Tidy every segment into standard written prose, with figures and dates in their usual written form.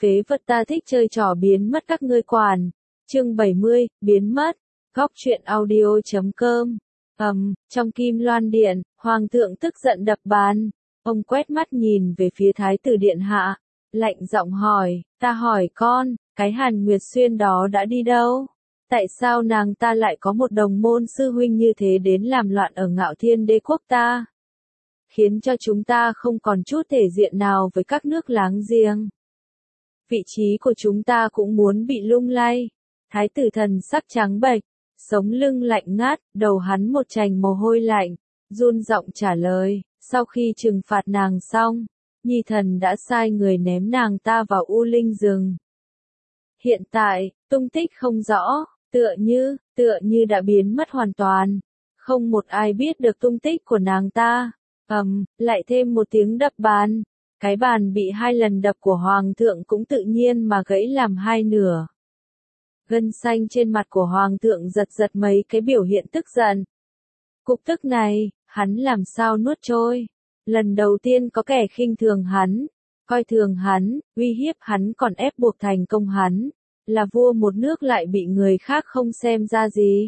phế vật ta thích chơi trò biến mất các ngươi quản. Chương 70, biến mất. Góc truyện audio.com. Trong Kim Loan Điện, Hoàng thượng tức giận đập bàn. Ông quét mắt nhìn về phía Thái tử Điện Hạ. Lạnh giọng hỏi, ta hỏi con, cái Hàn Nguyệt Xuyên đó đã đi đâu? Tại sao nàng ta lại có một đồng môn sư huynh như thế đến làm loạn ở Ngạo Thiên Đế quốc ta? Khiến cho chúng ta không còn chút thể diện nào với các nước láng giềng. Vị trí của chúng ta cũng muốn bị lung lay. Thái tử thần sắc trắng bệch, sống lưng lạnh ngắt, đầu hắn một trành mồ hôi lạnh, run giọng trả lời, sau khi trừng phạt nàng xong, Nhi thần đã sai người ném nàng ta vào U Linh rừng. Hiện tại, tung tích không rõ, tựa như đã biến mất hoàn toàn, không một ai biết được tung tích của nàng ta. Lại thêm một tiếng đập bàn, cái bàn bị 2 lần đập của Hoàng thượng cũng tự nhiên mà gãy làm 2 nửa. Gân xanh trên mặt của Hoàng thượng giật giật mấy cái biểu hiện tức giận. Cục tức này, hắn làm sao nuốt trôi. Lần đầu tiên có kẻ khinh thường hắn, coi thường hắn, uy hiếp hắn còn ép buộc thành công hắn, là vua một nước lại bị người khác không xem ra gì.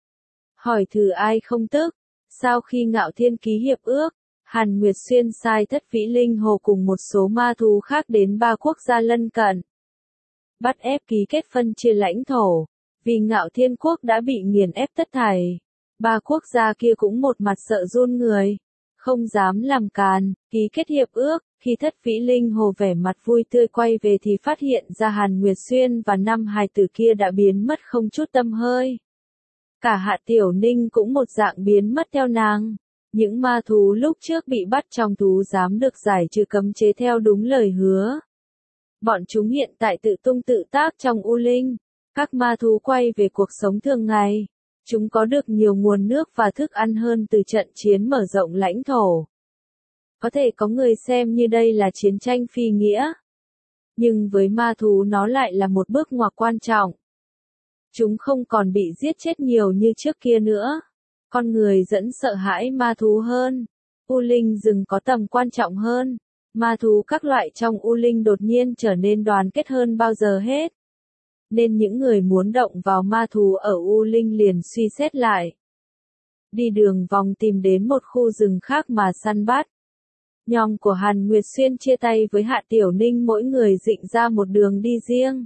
Hỏi thử ai không tức, sau khi Ngạo Thiên ký hiệp ước, Hàn Nguyệt Xuyên sai Thất Vĩ Linh Hồ cùng một số ma thú khác đến 3 quốc gia lân cận. Bắt ép ký kết phân chia lãnh thổ, vì Ngạo Thiên quốc đã bị nghiền ép tất thảy. 3 quốc gia kia cũng một mặt sợ run người, không dám làm càn, ký kết hiệp ước. Khi Thất Vĩ Linh Hồ vẻ mặt vui tươi quay về thì phát hiện ra Hàn Nguyệt Xuyên và 5 hài tử kia đã biến mất không chút tăm hơi. Cả Hạ Tiểu Ninh cũng một dạng biến mất theo nàng. Những ma thú lúc trước bị bắt trong thú giám được giải trừ cấm chế theo đúng lời hứa. Bọn chúng hiện tại tự tung tự tác trong U Linh. Các ma thú quay về cuộc sống thường ngày. Chúng có được nhiều nguồn nước và thức ăn hơn từ trận chiến mở rộng lãnh thổ. Có thể có người xem như đây là chiến tranh phi nghĩa. Nhưng với ma thú nó lại là một bước ngoặt quan trọng. Chúng không còn bị giết chết nhiều như trước kia nữa. Con người dẫn sợ hãi ma thú hơn. U Linh rừng có tầm quan trọng hơn. Ma thú các loại trong U Linh đột nhiên trở nên đoàn kết hơn bao giờ hết. Nên những người muốn động vào ma thú ở U Linh liền suy xét lại. Đi đường vòng tìm đến một khu rừng khác mà săn bắt. Nhóm của Hàn Nguyệt Xuyên chia tay với Hạ Tiểu Ninh, mỗi người định ra một đường đi riêng.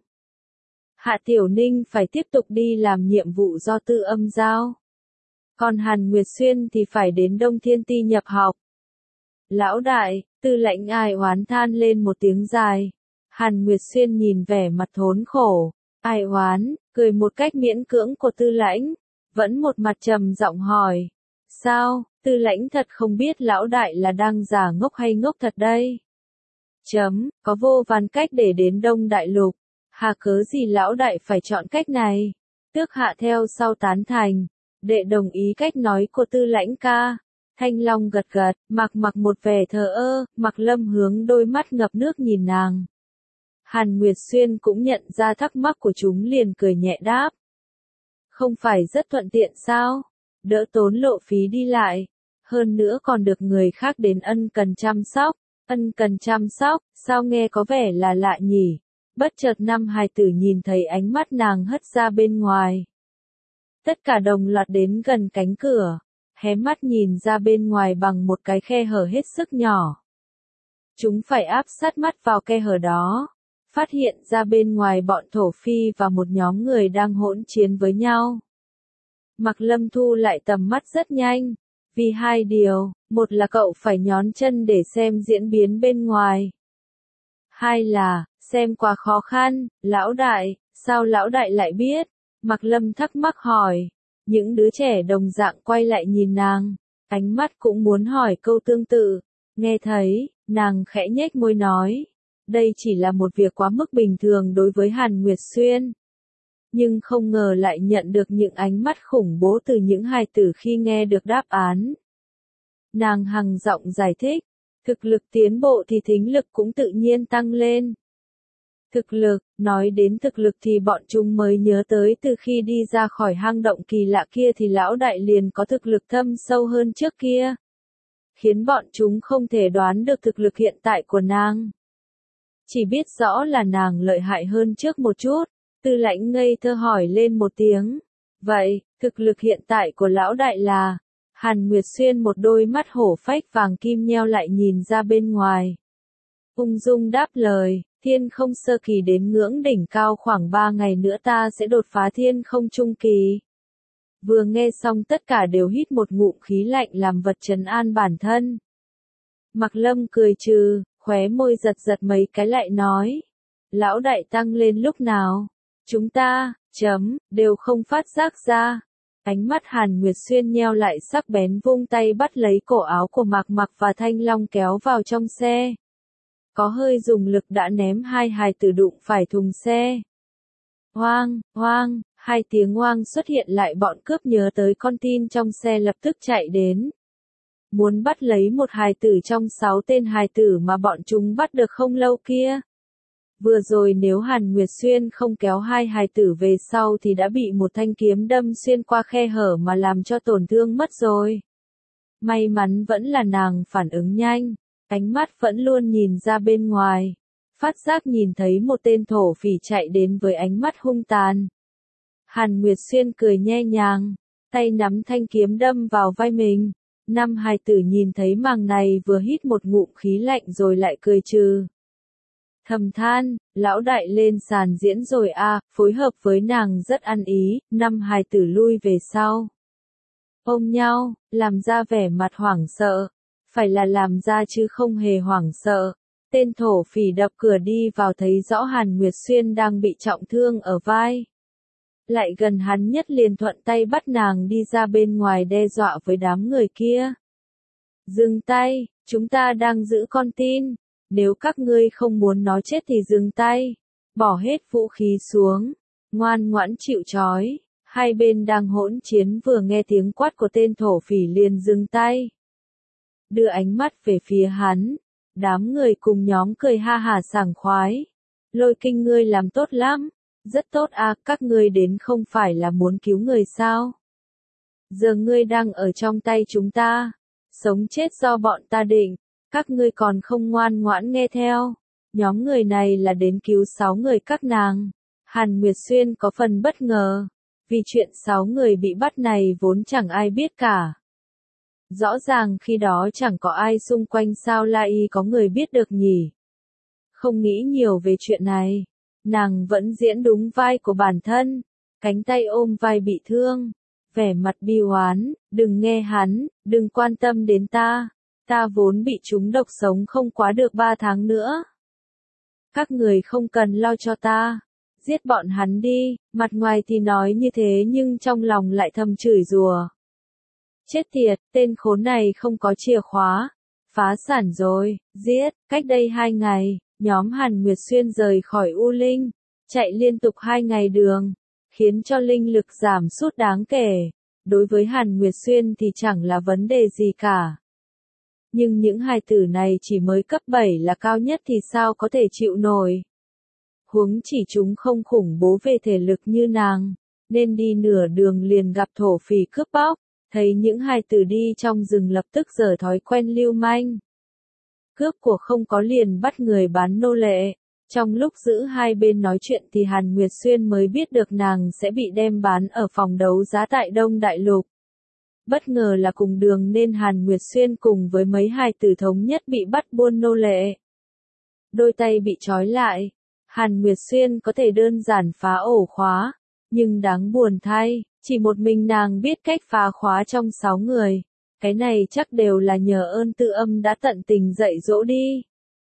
Hạ Tiểu Ninh phải tiếp tục đi làm nhiệm vụ do Tư Âm giao. Còn Hàn Nguyệt Xuyên thì phải đến Đông Thiên Ti nhập học. Lão đại, Tư Lãnh ai oán than lên một tiếng dài. Hàn Nguyệt Xuyên nhìn vẻ mặt thốn khổ, ai oán, cười một cách miễn cưỡng của Tư Lãnh, vẫn một mặt trầm giọng hỏi. Sao, Tư Lãnh thật không biết lão đại là đang giả ngốc hay ngốc thật đây? Có vô vàn cách để đến Đông Đại Lục. Hà cớ gì lão đại phải chọn cách này? Tước Hạ theo sau tán thành. Đệ đồng ý cách nói của Tư Lãnh ca. Thanh Long gật gật, mặc một vẻ thờ ơ, Mặc Lâm hướng đôi mắt ngập nước nhìn nàng. Hàn Nguyệt Xuyên cũng nhận ra thắc mắc của chúng liền cười nhẹ đáp. Không phải rất thuận tiện sao? Đỡ tốn lộ phí đi lại. Hơn nữa còn được người khác đến ân cần chăm sóc. Ân cần chăm sóc, sao nghe có vẻ là lạ nhỉ? Bất chợt 5 hài tử nhìn thấy ánh mắt nàng hất ra bên ngoài. Tất cả đồng loạt đến gần cánh cửa, hé mắt nhìn ra bên ngoài bằng một cái khe hở hết sức nhỏ. Chúng phải áp sát mắt vào khe hở đó, phát hiện ra bên ngoài bọn thổ phi và một nhóm người đang hỗn chiến với nhau. Mặc Lâm thu lại tầm mắt rất nhanh, vì 2 điều, một là cậu phải nhón chân để xem diễn biến bên ngoài. 2 là, xem quá khó khăn, lão đại, sao lão đại lại biết? Mặc Lâm thắc mắc hỏi. Những đứa trẻ đồng dạng quay lại nhìn nàng, ánh mắt cũng muốn hỏi câu tương tự. Nghe thấy, nàng khẽ nhếch môi nói. Đây chỉ là một việc quá mức bình thường đối với Hàn Nguyệt Xuyên. Nhưng không ngờ lại nhận được những ánh mắt khủng bố từ những hài tử khi nghe được đáp án. Nàng hằng giọng giải thích, thực lực tiến bộ thì thính lực cũng tự nhiên tăng lên. Thực lực, nói đến thực lực thì bọn chúng mới nhớ tới từ khi đi ra khỏi hang động kỳ lạ kia thì lão đại liền có thực lực thâm sâu hơn trước kia. Khiến bọn chúng không thể đoán được thực lực hiện tại của nàng. Chỉ biết rõ là nàng lợi hại hơn trước một chút. Tư Lãnh ngây thơ hỏi lên một tiếng. Vậy, thực lực hiện tại của lão đại là? Hàn Nguyệt Xuyên một đôi mắt hổ phách vàng kim nheo lại nhìn ra bên ngoài. Ung dung đáp lời, thiên không sơ kỳ đến ngưỡng đỉnh cao khoảng 3 ngày nữa ta sẽ đột phá thiên không trung kỳ. Vừa nghe xong tất cả đều hít một ngụm khí lạnh làm vật trấn an bản thân. Mạc Lâm cười trừ, khóe môi giật giật mấy cái lại nói. Lão đại tăng lên lúc nào? Chúng ta, đều không phát giác ra. Ánh mắt Hàn Nguyệt Xuyên nheo lại sắc bén vung tay bắt lấy cổ áo của Mạc Mặc và Thanh Long kéo vào trong xe. Có hơi dùng lực đã ném hai hài tử đụng phải thùng xe. Hoang, hoang, hai tiếng hoang xuất hiện lại bọn cướp nhớ tới con tin trong xe lập tức chạy đến. Muốn bắt lấy một hài tử trong 6 tên hài tử mà bọn chúng bắt được không lâu kia. Vừa rồi nếu Hàn Nguyệt Xuyên không kéo hai hài tử về sau thì đã bị một thanh kiếm đâm xuyên qua khe hở mà làm cho tổn thương mất rồi. May mắn vẫn là nàng phản ứng nhanh, ánh mắt vẫn luôn nhìn ra bên ngoài, phát giác nhìn thấy một tên thổ phỉ chạy đến với ánh mắt hung tàn. Hàn Nguyệt Xuyên cười nhe nhàng, tay nắm thanh kiếm đâm vào vai mình. Năm hài tử nhìn thấy màn này vừa hít một ngụm khí lạnh rồi lại cười trừ. Thầm than, lão đại lên sàn diễn rồi à, phối hợp với nàng rất ăn ý, năm hài tử lui về sau. Ôm nhau, làm ra vẻ mặt hoảng sợ. Phải là làm ra chứ không hề hoảng sợ. Tên thổ phỉ đập cửa đi vào thấy rõ Hàn Nguyệt Xuyên đang bị trọng thương ở vai. Lại gần hắn nhất liền thuận tay bắt nàng đi ra bên ngoài đe dọa với đám người kia. Dừng tay, chúng ta đang giữ con tin. Nếu các ngươi không muốn nó chết thì dừng tay. Bỏ hết vũ khí xuống. Ngoan ngoãn chịu trói. Hai bên đang hỗn chiến vừa nghe tiếng quát của tên thổ phỉ liền dừng tay. Đưa ánh mắt về phía hắn. Đám người cùng nhóm cười ha hả sảng khoái. Lôi Kinh ngươi làm tốt lắm. Rất tốt à, các ngươi đến không phải là muốn cứu người sao? Giờ ngươi đang ở trong tay chúng ta. Sống chết do bọn ta định. Các ngươi còn không ngoan ngoãn nghe theo. Nhóm người này là đến cứu 6 người các nàng. Hàn Nguyệt Xuyên có phần bất ngờ. Vì chuyện 6 người bị bắt này vốn chẳng ai biết cả. Rõ ràng khi đó chẳng có ai xung quanh sao lại có người biết được nhỉ. Không nghĩ nhiều về chuyện này. Nàng vẫn diễn đúng vai của bản thân. Cánh tay ôm vai bị thương. Vẻ mặt bi oán, đừng nghe hắn, đừng quan tâm đến ta. Ta vốn bị trúng độc sống không quá được 3 tháng nữa. Các người không cần lo cho ta. Giết bọn hắn đi, mặt ngoài thì nói như thế nhưng trong lòng lại thầm chửi rủa. Chết tiệt, tên khốn này không có chìa khóa. Phá sản rồi, giết. Cách đây 2 ngày, nhóm Hàn Nguyệt Xuyên rời khỏi U Linh. Chạy liên tục 2 ngày đường. Khiến cho linh lực giảm sút đáng kể. Đối với Hàn Nguyệt Xuyên thì chẳng là vấn đề gì cả. Nhưng những hài tử này chỉ mới cấp 7 là cao nhất thì sao có thể chịu nổi. Huống chỉ chúng không khủng bố về thể lực như nàng. Nên đi nửa đường liền gặp thổ phỉ cướp bóc. Thấy những hài tử đi trong rừng lập tức giở thói quen lưu manh. Cướp của không có liền bắt người bán nô lệ. Trong lúc giữ hai bên nói chuyện thì Hàn Nguyệt Xuyên mới biết được nàng sẽ bị đem bán ở phòng đấu giá tại Đông Đại Lục. Bất ngờ là cùng đường nên Hàn Nguyệt Xuyên cùng với mấy hài tử thống nhất bị bắt buôn nô lệ. Đôi tay bị trói lại. Hàn Nguyệt Xuyên có thể đơn giản phá ổ khóa. Nhưng đáng buồn thay, chỉ một mình nàng biết cách phá khóa trong 6 người. Cái này chắc đều là nhờ ơn Tư Âm đã tận tình dạy dỗ đi.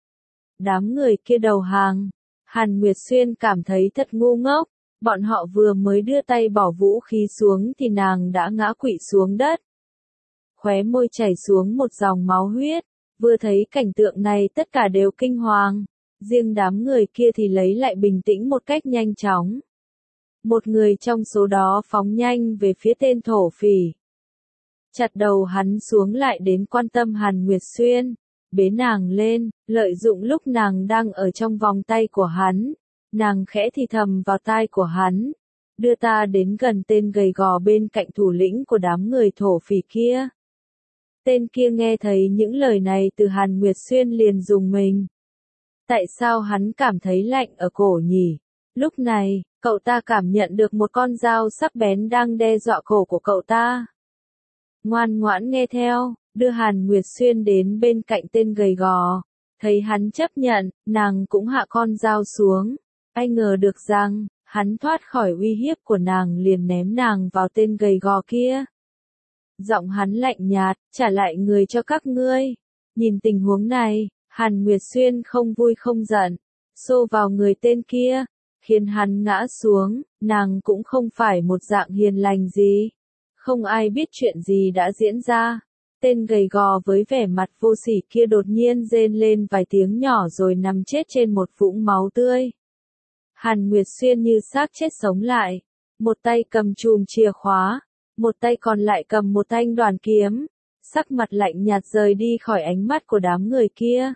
Đám người kia đầu hàng. Hàn Nguyệt Xuyên cảm thấy thật ngu ngốc. Bọn họ vừa mới đưa tay bỏ vũ khí xuống thì nàng đã ngã quỵ xuống đất. Khóe môi chảy xuống một dòng máu huyết. Vừa thấy cảnh tượng này tất cả đều kinh hoàng. Riêng đám người kia thì lấy lại bình tĩnh một cách nhanh chóng. Một người trong số đó phóng nhanh về phía tên thổ phỉ. Chặt đầu hắn xuống lại đến quan tâm Hàn Nguyệt Xuyên. Bế nàng lên, lợi dụng lúc nàng đang ở trong vòng tay của hắn. Nàng khẽ thì thầm vào tai của hắn. Đưa ta đến gần tên gầy gò bên cạnh thủ lĩnh của đám người thổ phỉ kia. Tên kia nghe thấy những lời này từ Hàn Nguyệt Xuyên liền rùng mình. Tại sao hắn cảm thấy lạnh ở cổ nhỉ? Lúc này, cậu ta cảm nhận được một con dao sắc bén đang đe dọa cổ của cậu ta. Ngoan ngoãn nghe theo, đưa Hàn Nguyệt Xuyên đến bên cạnh tên gầy gò. Thấy hắn chấp nhận, nàng cũng hạ con dao xuống. Ai ngờ được rằng, hắn thoát khỏi uy hiếp của nàng liền ném nàng vào tên gầy gò kia. Giọng hắn lạnh nhạt, trả lại người cho các ngươi. Nhìn tình huống này, Hàn Nguyệt Xuyên không vui không giận, xô vào người tên kia, khiến hắn ngã xuống, nàng cũng không phải một dạng hiền lành gì. Không ai biết chuyện gì đã diễn ra. Tên gầy gò với vẻ mặt vô sỉ kia đột nhiên rên lên vài tiếng nhỏ rồi nằm chết trên một vũng máu tươi. Hàn Nguyệt Xuyên như xác chết sống lại, một tay cầm chùm chìa khóa, một tay còn lại cầm một thanh đoàn kiếm, sắc mặt lạnh nhạt rời đi khỏi ánh mắt của đám người kia.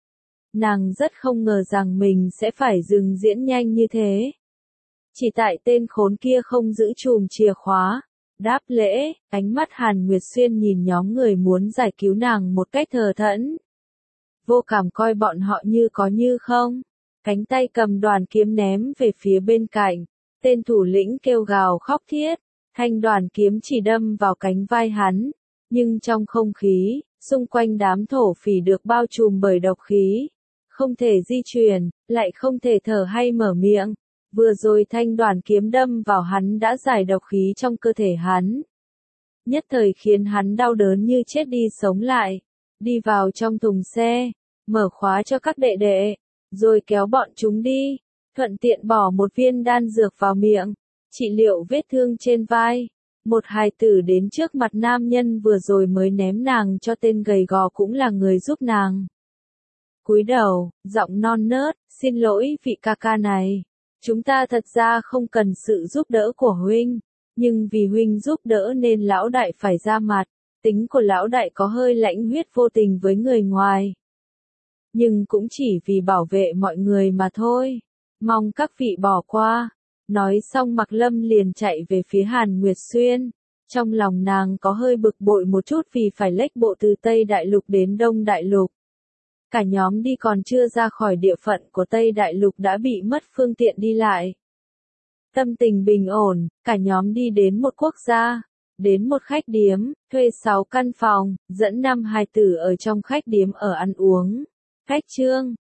Nàng rất không ngờ rằng mình sẽ phải dừng diễn nhanh như thế. Chỉ tại tên khốn kia không giữ chùm chìa khóa. Đáp lễ, ánh mắt Hàn Nguyệt Xuyên nhìn nhóm người muốn giải cứu nàng một cách thờ thẫn. Vô cảm coi bọn họ như có như không. Cánh tay cầm đoàn kiếm ném về phía bên cạnh. Tên thủ lĩnh kêu gào khóc thiết. Thanh đoàn kiếm chỉ đâm vào cánh vai hắn. Nhưng trong không khí, xung quanh đám thổ phỉ được bao trùm bởi độc khí. Không thể di chuyển, lại không thể thở hay mở miệng. Vừa rồi thanh đoàn kiếm đâm vào hắn đã giải độc khí trong cơ thể hắn. Nhất thời khiến hắn đau đớn như chết đi sống lại. Đi vào trong thùng xe, mở khóa cho các đệ đệ, rồi kéo bọn chúng đi. Thuận tiện bỏ một viên đan dược vào miệng, trị liệu vết thương trên vai. Một hài tử đến trước mặt nam nhân vừa rồi mới ném nàng cho tên gầy gò cũng là người giúp nàng. Cúi đầu, giọng non nớt, xin lỗi vị ca ca này. Chúng ta thật ra không cần sự giúp đỡ của huynh, nhưng vì huynh giúp đỡ nên lão đại phải ra mặt. Tính của lão đại có hơi lãnh huyết vô tình với người ngoài. Nhưng cũng chỉ vì bảo vệ mọi người mà thôi. Mong các vị bỏ qua. Nói xong Mạc Lâm liền chạy về phía Hàn Nguyệt Xuyên. Trong lòng nàng có hơi bực bội một chút vì phải lách bộ từ Tây Đại Lục đến Đông Đại Lục. Cả nhóm đi còn chưa ra khỏi địa phận của Tây Đại Lục đã bị mất phương tiện đi lại. Tâm tình bình ổn, cả nhóm đi đến một quốc gia, đến một khách điếm, thuê 6 căn phòng, dẫn 5 hài tử ở trong khách điếm ở ăn uống. Khách trương,